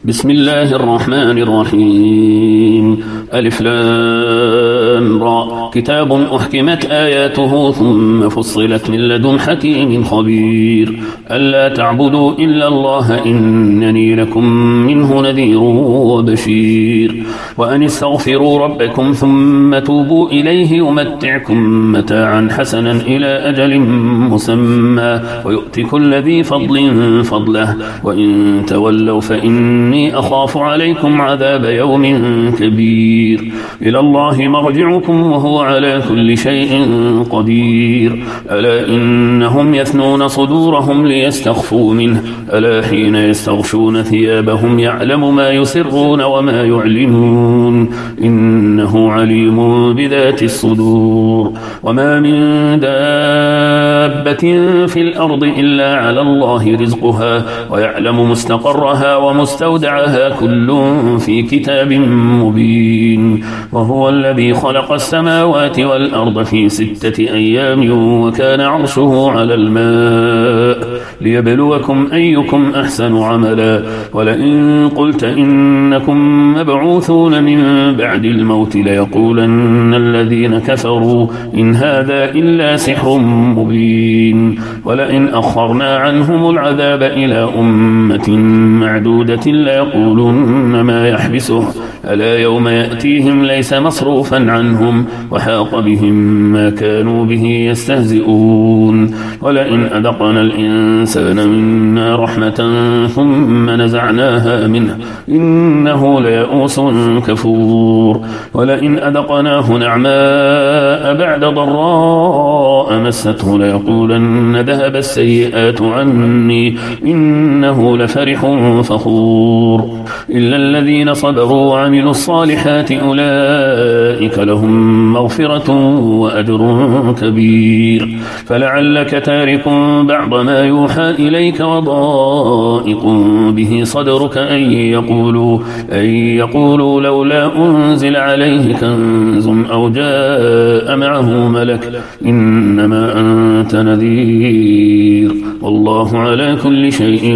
بسم الله الرحمن الرحيم. ألف لام را. كتاب أحكمت آياته ثم فصلت من لدن حكيم خبير. ألا تعبدوا إلا الله إنني لكم منه نذير وبشير. وأن استغفروا ربكم ثم توبوا إليه يمتعكم متاعا حسنا إلى أجل مسمى ويؤتي كل ذي فضل فضله وإن تولوا فإني أخاف عليكم عذاب يوم كبير. إلى الله مرجعكم وهو على كل شيء قدير. ألا إنهم يثنون صدورهم ليستخفوا منه ألا حين يستغشون ثيابهم يعلم ما يسرون وما يعلنون إنه عليم بذات الصدور. وما من دابة في الأرض إلا على الله رزقها ويعلم مستقرها ومستودعها كل في كتاب مبين. وهو الذي خلق السماوات والأرض في 6 أيام وكان عرشه على الماء ليبلوكم أيكم أحسن عملا. ولئن قلت إنكم مبعوثون من بعد الموت ليقولن الذين كفروا إن هذا إلا سحر مبين. ولئن أخرنا عنهم العذاب إلى أمة معدودة ليقولن ما يحبسه ألا يوم يأتيهم ليس مصروفا عنهم وحاق بهم ما كانوا به يستهزئون. ولئن أذقنا الإنسان منا رحمة ثم نزعناها منه إنه ليئوس كفور. ولئن أذقناه نعماء بعد ضراء مسته ليقولن ذهب السيئات عني إنه لفرح فخور. إلا الذين صبروا وعملوا الصالحات أولئك لهم مغفرة وأجر كبير. فلعلك تارك بعض ما يوحى إليك وضائق به صدرك أن يقولوا لولا أنزل عليه كنز أو جاء معه ملك إنما أنت نذير والله على كل شيء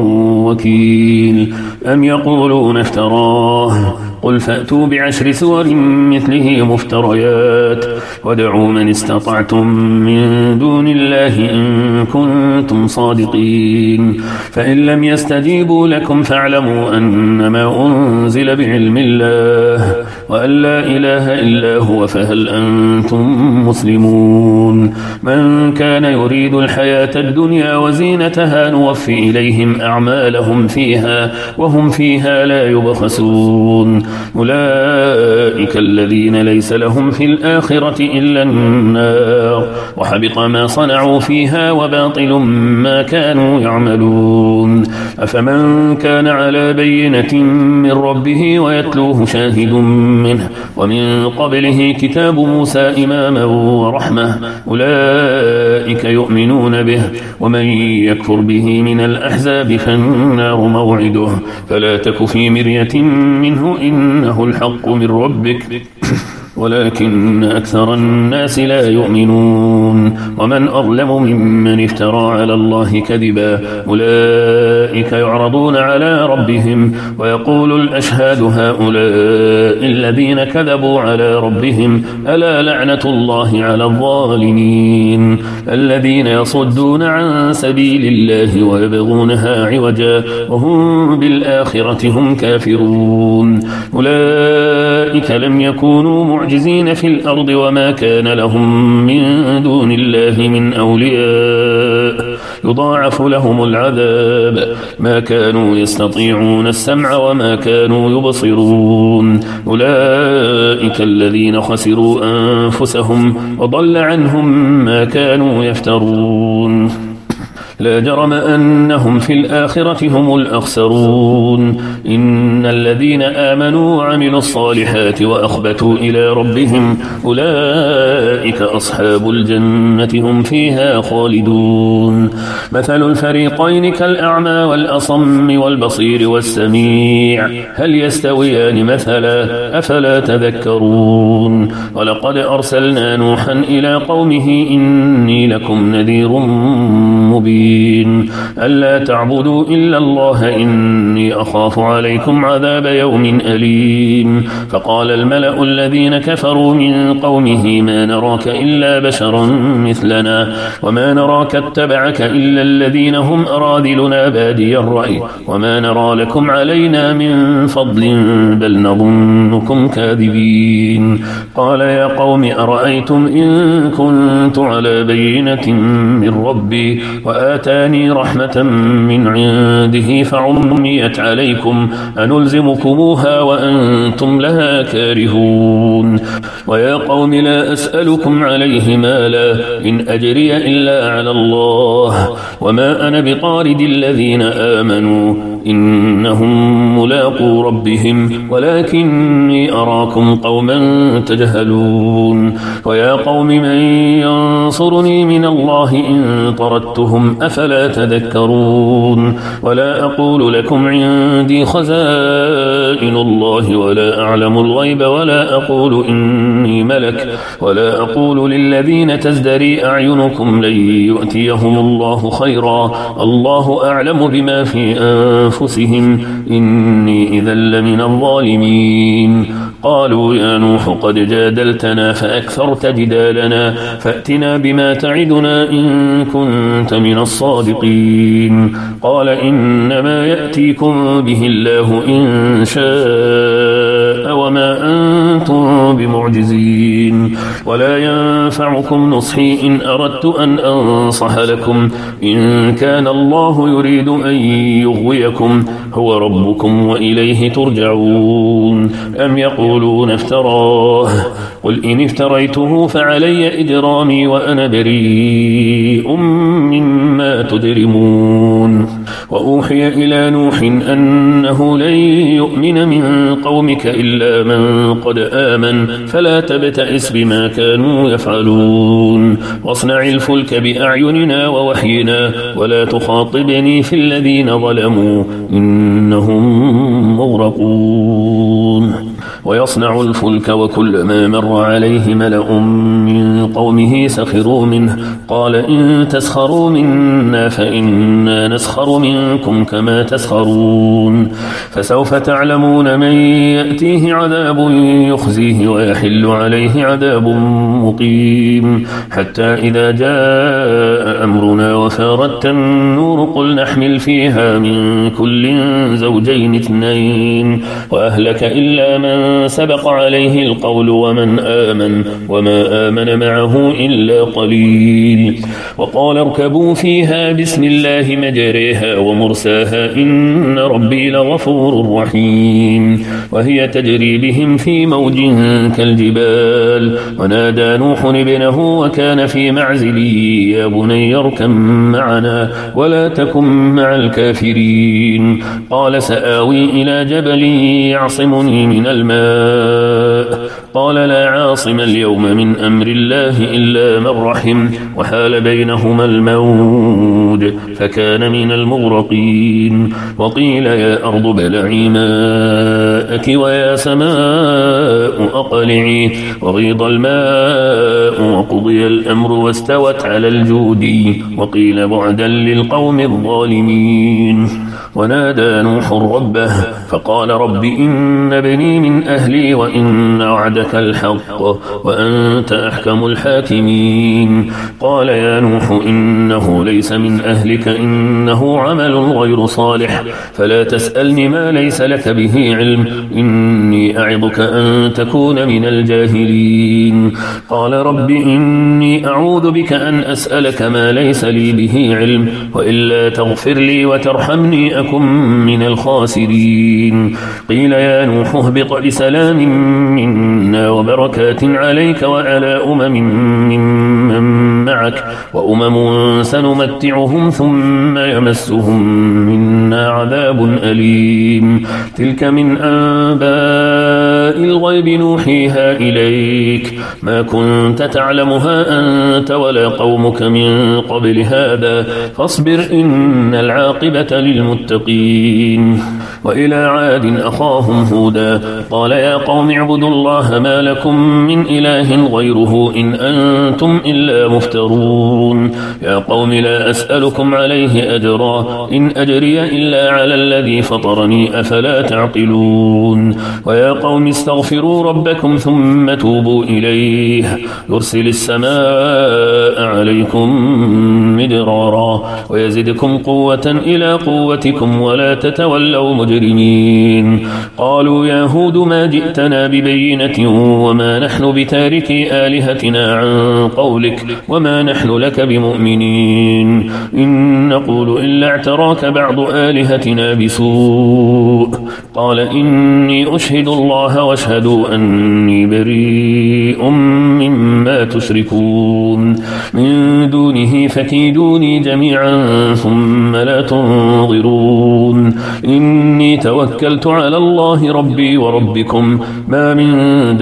وكيل. أم يقولون افتراه قل فأتوا ب10 سور مثله مفتريات وادعوا من استطعتم من دون الله إن كنتم صادقين. فإن لم يستجيبوا لكم فاعلموا أنما أنزل بعلم الله وأن لا إله إلا هو فهل أنتم مسلمون. من كان يريد الحياة الدنيا وزينتها نوفي إليهم أعمالهم فيها وهم فيها لا يبخسون. أولئك الذين ليس لهم في الآخرة إلا النار وحبط ما صنعوا فيها وباطل ما كانوا يعملون. أفمن كان على بينة من ربه ويتلوه شاهد منه ومن قبله كتاب موسى إماما ورحمة أولئك يؤمنون به ومن يكفر به من الأحزاب فالنار موعده فلا تك في مرية منه إنه الحق من ربك ولكن أكثر الناس لا يؤمنون. ومن أظلم ممن افترى على الله كذبا أولئك يعرضون على ربهم ويقول الأشهاد هؤلاء الذين كذبوا على ربهم ألا لعنة الله على الظالمين الذين يصدون عن سبيل الله ويبغونها عوجا وهم بالآخرة هم كافرون. أولئك لم يكونوا معجزين في الأرض وما كان لهم من دون الله من أولياء يضاعف لهم العذاب ما كانوا يستطيعون السمع وما كانوا يبصرون. أولئك الذين خسروا أنفسهم وضل عنهم ما كانوا يفترون. لا جرم أنهم في الآخرة هم الأخسرون. إن الذين آمنوا وعملوا الصالحات وأخبتوا إلى ربهم أولئك أصحاب الجنة هم فيها خالدون. مثل الفريقين كالأعمى والأصم والبصير والسميع هل يستويان مثلا أفلا تذكرون. ولقد أرسلنا نوحا إلى قومه إني لكم نذير مبين. مبين ألا تعبدوا إلا الله إني أخاف عليكم عذاب يوم أليم فقال الملأ الذين كفروا من قومه ما نراك إلا بشرا مثلنا وما نراك اتبعك إلا الذين هم أراذلنا بادي الرأي وما نرى لكم علينا من فضل بل نظنكم كاذبين قال يا قوم أرأيتم إن كنت على بينة من ربي وآتاني رحمة من عنده فعميت عليكم أنلزمكموها وأنتم لها كارهون ويا قوم لا أسألكم عليه مالا إن أجري إلا على الله وما أنا بطارد الذين آمنوا إنهم ملاقو ربهم ولكني أراكم قوما تجهلون ويا قوم من ينصرني من الله إن طردتهم أفلا تذكرون ولا أقول لكم عندي خزائن الله ولا أعلم الغيب ولا أقول إني ملك ولا أقول للذين تزدري أعينكم لن يؤتيهم الله خيرا الله أعلم بما في أنفسهم إني إذا لمن الظالمين قالوا يا نوح قد جادلتنا فأكثرت جدالنا فأتنا بما تعدنا إن كنت من الصادقين قال إنما يأتيكم به الله إن شاء وما أنتم بمعجزين ولا ينفعكم نصحي إن أردت أن أنصح لكم إن كان الله يريد أن يغويكم هو ربكم وإليه ترجعون أم يقولون افتراه قل إن افتريته فعلي إجرامي وأنا بريء مما تجرمون وأوحي إلى نوح أنه لن يؤمن من قومك إلا من قد آمن فلا تبتئس بما كانوا يفعلون واصنع الفلك بأعيننا ووحينا ولا تخاطبني في الذين ظلموا إنهم مغرقون ويصنع الفلك وكلما مر عليه ملأ من قومه سخروا منه قال إن تسخروا منا فإنا نسخر منكم كما تسخرون فسوف تعلمون من يأتيه عذاب يخزيه ويحل عليه عذاب مقيم حتى إذا جاء أمرنا وفارت النور قل نحمل فيها من كل زوجين اثنين وأهلك إلا من سبق عليه القول وما آمن معه إلا قليل وقال اركبوا فيها بسم الله مجريها ومرساها إن ربي لغفور رحيم وهي تجري بهم في موج كالجبال ونادى نوح ابنه وكان في معزل يا بني اركب معنا ولا تكن مع الكافرين قال سآوي إلى جبل يعصمني من الماء قال لا عاصم اليوم من أمر الله إلا من رحم وحال بينهما الموج فكان من المغرقين وقيل يا أرض بلعي ماءك ويا سماء أقلعي وغيض الماء وقضي الأمر واستوت على الجودي وقيل بعدا للقوم الظالمين ونادى نوح ربه فقال رب إن ابني من أهلي وإن وعدك الحق وأنت أحكم الحاكمين قال يا نوح إنه ليس من أهلك إنه عمل غير صالح فلا تسألني ما ليس لك به علم إني أعظك أن تكون من الجاهلين قال رب إني أعوذ بك أن أسألك ما ليس لي به علم وإلا تغفر لي وترحمني أكن من الخاسرين قيل يا نوح اهبط بسلام منا وبركات عليك وعلى ممن معك وأمم سنمتعهم ثم يمسهم منا عذاب أليم تلك من أنباء الغيب نوحيها إليك ما كنت تعلمها أنت ولا قومك من قبل هذا فاصبر إن العاقبة للمتقين. وإلى عاد أخاهم هودا قال يا قوم اعبدوا الله ما لكم من إله غيره إن أنتم إلا مفترون. يا قوم لا أسألكم عليه أجرا إن أجري إلا على الذي فطرني أفلا تعقلون. ويا قوم استغفروا ربكم ثم توبوا إليه يرسل السماء عليكم مدرارا ويزدكم قوة إلى قوتكم ولا تتولوا مجرمين. قالوا يا هود ما جئتنا ببينة وما نحن بتاركي آلهتنا عن قولك وما نحن لك بمؤمنين إن نقول إلا اعتراك بعض آلهتنا بسوء. قال إني أشهد الله واشهدوا أني بريء مما تشركون من دونه فكيدوني جميعا ثم لا تنظرون. إني توكلت على الله ربي وربكم ما من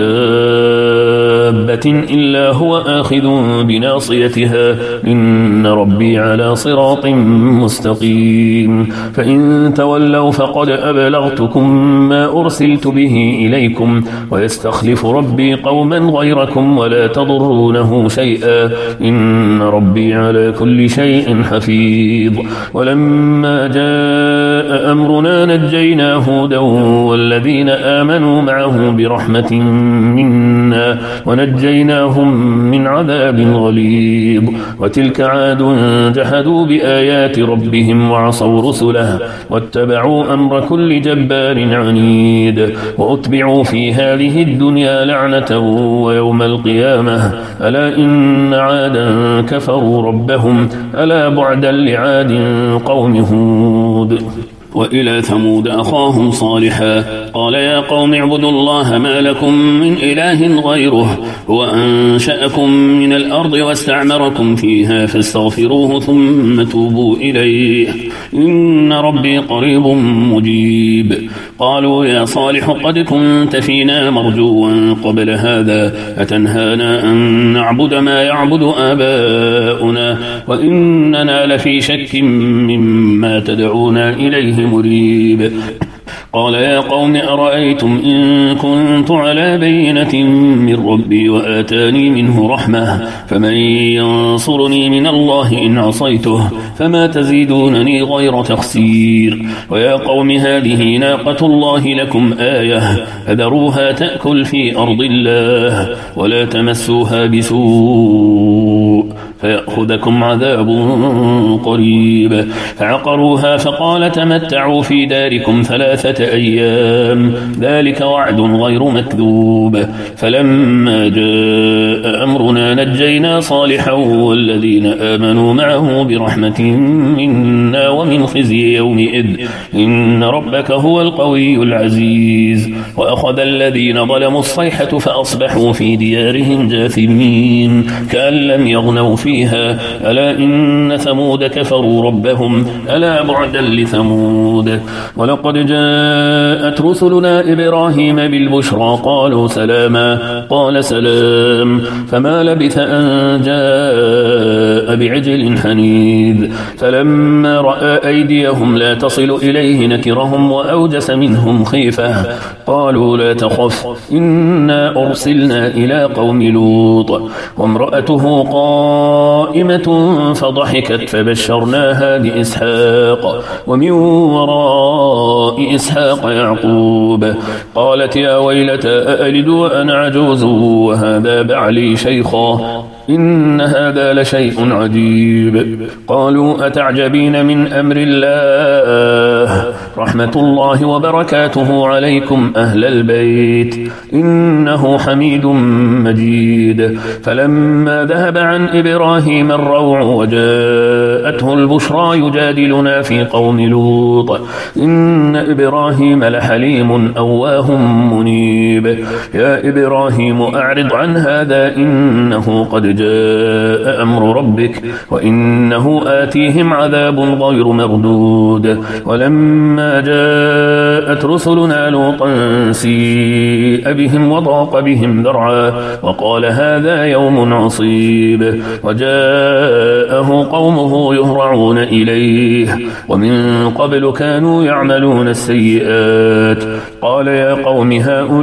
دابة إلا هو آخذ بناصيتها إن ربي على صراط مستقيم. فإن تولوا فقد أبلغتكم ما أرسلت به إليكم ويستخلف ربي قوما غيركم ولا تضرونه شيئا إن ربي على كل شيء حفيظ. ولما جاء أمرنا نجينا هودا والذين آمنوا معه برحمة منا ونجيناهم من عذاب غليظ. وتلك عاد جحدوا بآيات ربهم وعصوا رسله واتبعوا أمر كل جبار عنيد وأتبعوا في هذه الدنيا لعنة ويوم القيامة ألا إن عادا كفروا ربهم ألا بعدا لعاد قوم هود. وإلى ثمود أخاهم صالحا قال يا قوم اعبدوا الله ما لكم من إله غيره هو أنشأكم من الأرض واستعمركم فيها فاستغفروه ثم توبوا إليه إن ربي قريب مجيب. قالوا يا صالح قد كنت فينا مرجوا قبل هذا أتنهانا أن نعبد ما يعبد آباؤنا وإننا لفي شك مما تدعونا إليه مريب. قال يا قوم أرأيتم إن كنت على بينة من ربي وآتاني منه رحمة فمن ينصرني من الله إن عصيته فما تزيدونني غير تخسير. ويا قوم هذه ناقة الله لكم آية فذروها تأكل في أرض الله ولا تمسوها بسوء فيأخذكم عذاب قريب. فعقروها فقال تمتعوا في داركم 3 أيام ذلك وعد غير مكذوب. فلما جاء أمرنا نجينا صالحا والذين آمنوا معه برحمة منا ومن خزي يومئذ إن ربك هو القوي العزيز. وأخذ الذين ظلموا الصيحة فأصبحوا في ديارهم جاثمين كأن لم يغنوا فيها ألا إن ثمود كفروا ربهم ألا بعدا لثمود. ولقد جاءت رسلنا إبراهيم بالبشرى قالوا سلاما قال سلام فما لبث أن جاء بعجل حنيذ. فلما رأى أيديهم لا تصل إليه نكرهم وأوجس منهم خيفة قالوا لا تخف إنا أرسلنا إلى قوم لوط وامرأته قائمة فضحكت فبشرناها بإسحاق ومن وراء إسحاق يعقوب. قالت يا ويلتى أألد وأنا عجوز وهذا بعلي شيخا إن هذا لشيء عجيب. قالوا أتعجبين من أمر الله رحمة الله وبركاته عليكم أهل البيت إنه حميد مجيد. فلما ذهب عن إبراهيم الروع وجاءته البشرى يجادلنا في قوم لوط إن إبراهيم لحليم أواه منيب. يا إبراهيم أعرض عن هذا إنه قد قد جاء أمر ربك وإنه آتيهم عذاب غير مردود ولما جاءت رسلنا لوطا سيء بهم وضاق بهم ذرعا وقال هذا يوم عصيب وجاءه قومه يهرعون إليه ومن قبل كانوا يعملون السيئات قال يا قوم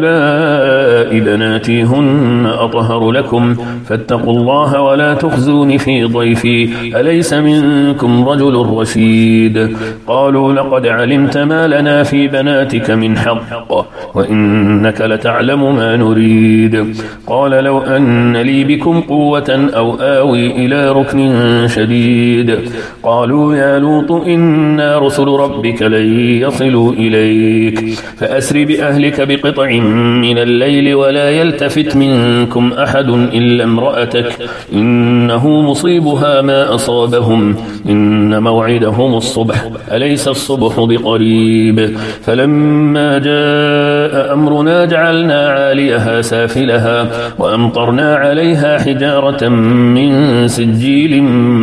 هؤلاء بناتي هن أطهر لكم فاتقوا الله ولا تخزون في ضيفي أليس منكم رجل رشيد قالوا لقد علمت ما لنا في بناتك من حق وإنك لتعلم ما نريد قال لو أن لي بكم قوة أو آوي إلى ركن شديد قالوا يا لوط إنا رسل ربك لن يصلوا إليك فأسر بأهلك بقطع من الليل ولا يلتفت منكم أحد إلا امرأتك إنه مصيبها ما أصابهم إن موعدهم الصبح أليس الصبح بقريب فلما جاء أمرنا جعلنا عاليها سافلها وأمطرنا عليها حجارة من سجيل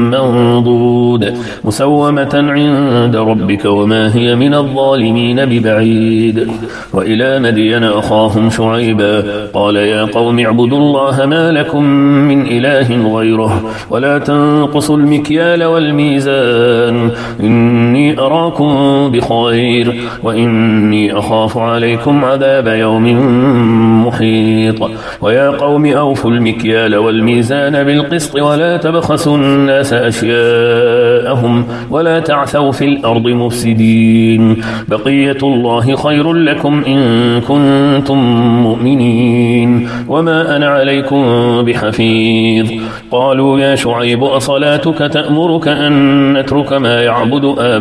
منضود مسومة عند ربك وما هي من الظالمين ببعيد وإلى مدين أخاهم شعيبا قال يا قوم اعبدوا الله ما لكم من إله غيره ولا تنقصوا المكيال والميزان إني أراكم بخير وإني أخاف عليكم عذاب يوم محيط ويا قوم أوفوا المكيال والميزان بالقسط ولا تبخسوا الناس أشياءهم ولا تعثوا في الأرض مفسدين بقية الله خير لكم إن كنتم مؤمنين وما أنا عليكم بحفيظ قالوا يا شعيب أصلاتك تأمرك أن نترك ما يعبد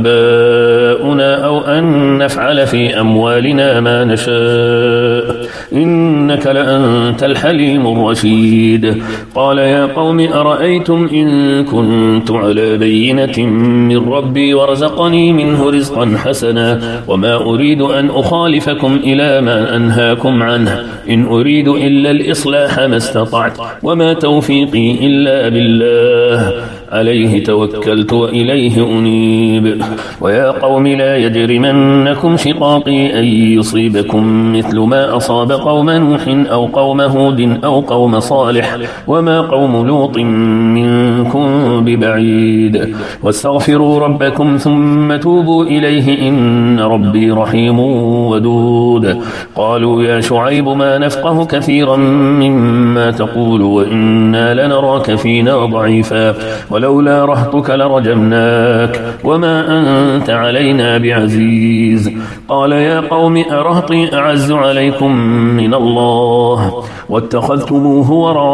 آباؤنا أو أن نفعل في أموالنا ما نشاء إنك لأنت الحليم الرشيد قال يا قوم أرأيتم إن كنت على بينة من ربي ورزقني منه رزقا حسنا وما أريد أن أخالفكم إلى ما أنهاكم عنه إن أريد إلا الإصلاح ما استطعت وما توفيقي إلا بالله عليه توكلت وإليه أنيب ويا قوم لا يجرمنكم شقاقي أن يصيبكم مثل ما أصاب قوم نوح أو قوم هود أو قوم صالح وما قوم لوط منكم ببعيد واستغفروا ربكم ثم توبوا إليه إن ربي رحيم ودود قالوا يا شعيب ما نفقه كثيرا مما تقول وإنا لنراك فينا ضعيفا ولولا رهطك لرجمناك وما أنت علينا بعزيز قال يا قوم أرهطي أعز عليكم من الله واتخذتموه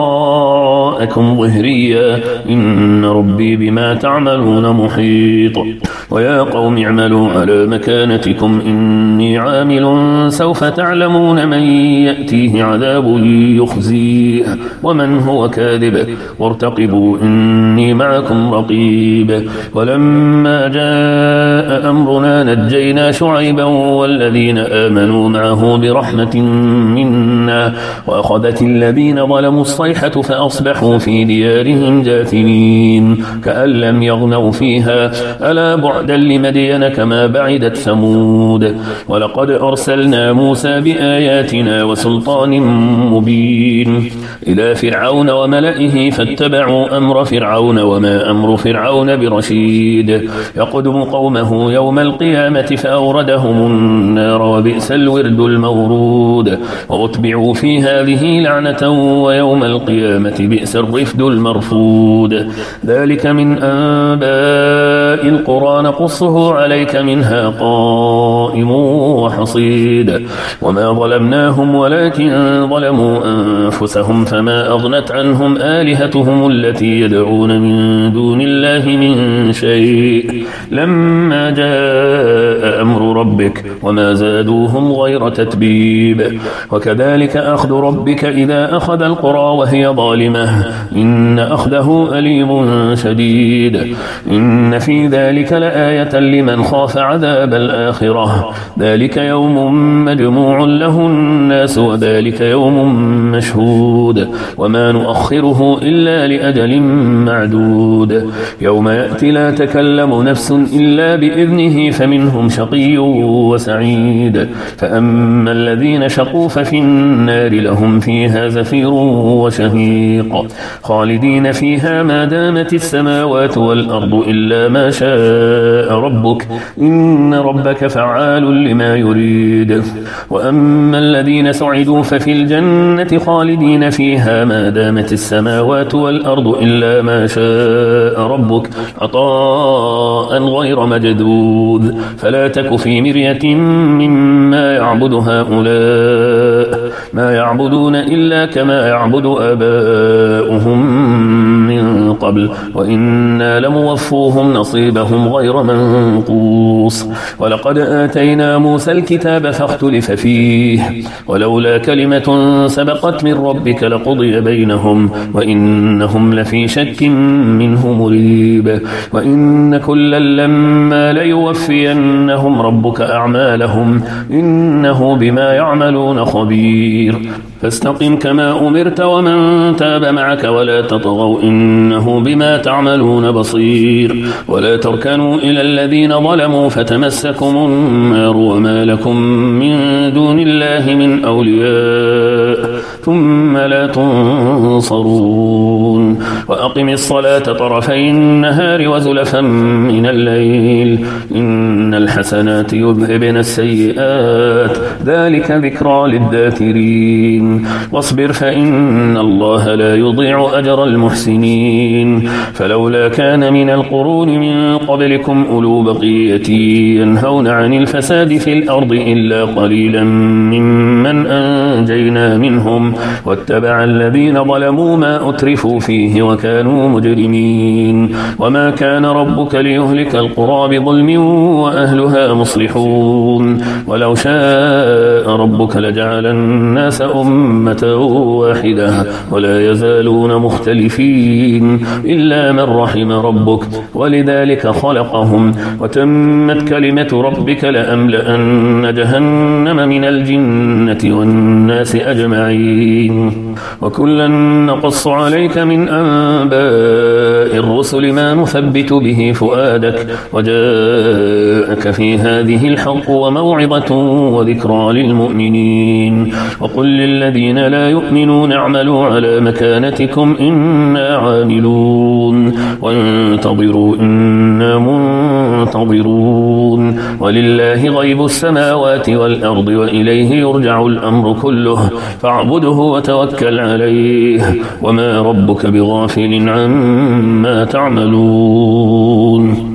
وراءكم ظهريا إن ربي بما تعملون محيط ويا قوم اعملوا على مكانتكم إني عامل سوف تعلمون من يأتيه عذاب يخزيه ومن هو كاذب وارتقبوا إني معكم رقيب ولما جاء أمرنا نجينا شعيبا والذين آمنوا معه برحمة منا وأخذت الذين ظلموا الصيحة فأصبحوا في ديارهم جاثمين كأن لم يغنوا فيها ألا بعدا لمدين كما بعدت ثمود ولقد أرسلنا موسى بآياتنا وسلطان مبين إلى فرعون وملئه فاتبعوا أمر فرعون وما أمر فرعون برشيد يقدم قومه يوم القيامة فأوردهم النار وبئس الورد المورود وأتبعوا في هذه لعنة ويوم القيامة بئس الرفد المرفود ذلك من أنباء القرى نقصه عليك منها قائم وحصيد وما ظلمناهم ولكن ظلموا أنفسهم فما أغنت عنهم آلهتهم التي يدعون من دون الله من شيء لما جاء أمر ربك وما زادوهم غير تتبيب وكذلك أخذ ربك إذا أخذ القرى وهي ظالمة إن أخذه أليم شديد إن في ذلك لآية لمن خاف عذاب الآخرة ذلك يوم مجموع له الناس وذلك يوم مشهود وما نؤخره إلا لأجل معدود يوم يأتي لا تكلم نفس إلا بإذنه فمنهم شقي وسعيد فأما الذين شقوا ففي النار لهم فيها زفير وشهيق خالدين فيها ما دامت السماوات والأرض إلا ما شاء ربك إن ربك فعال لما يريد وأما الذين سعدوا ففي الجنة خالدين فيها ما دامت السماوات والأرض إلا ما شاء ربك عطاء غير مجدود فلا تك في مرية مما يعبد هؤلاء ما يعبدون إلا كما يعبد آباؤهم من قبل وإنا لموفوهم نصيبهم غير منقوص ولقد آتينا موسى الكتاب فاختلف فيه ولولا كلمة سبقت من ربك لقضي بينهم وإنهم لفي شك منه مريب وإن كلا لما ليوفينهم ربك أعمالهم إنه بما يعملون خبير فاستقم كما أمرت ومن تاب معك ولا تطغوا إنه بما تعملون بصير ولا تركنوا إلى الذين ظلموا فتمسكم النار وما لكم من دون الله من أولياء ثم لا تنصرون وأقم الصلاة طرفي النهار وزلفا من الليل إن الحسنات يذهبن السيئات ذلك ذكرى للذاكرين واصبر فإن الله لا يضيع أجر المحسنين فلولا كان من القرون من قبلكم أولو بقية ينهون عن الفساد في الأرض إلا قليلا ممن أنجينا منهم واتبع الذين ظلموا ما أترفوا فيه وكانوا مجرمين وما كان ربك ليهلك القرى بظلم وأهلها مصلحون ولو شاء ربك لجعل الناس أمة واحدة ولا يزالون مختلفين إلا من رحم ربك ولذلك خلقهم وتمت كلمة ربك لأملأن جهنم من الجنة والناس أجمعين وكلا نقص عليك من أنباء الرسل ما نثبت به فؤادك وجاءك في هذه الحق وموعظة وذكرى للمؤمنين وقل للذين لا يؤمنون اعملوا على مكانتكم إنا عاملون وانتظروا إنا منتظرون ولله غيب السماوات والأرض وإليه يرجع الأمر كله فاعبده وتوكل عليه وما ربك بغافل عما تعملون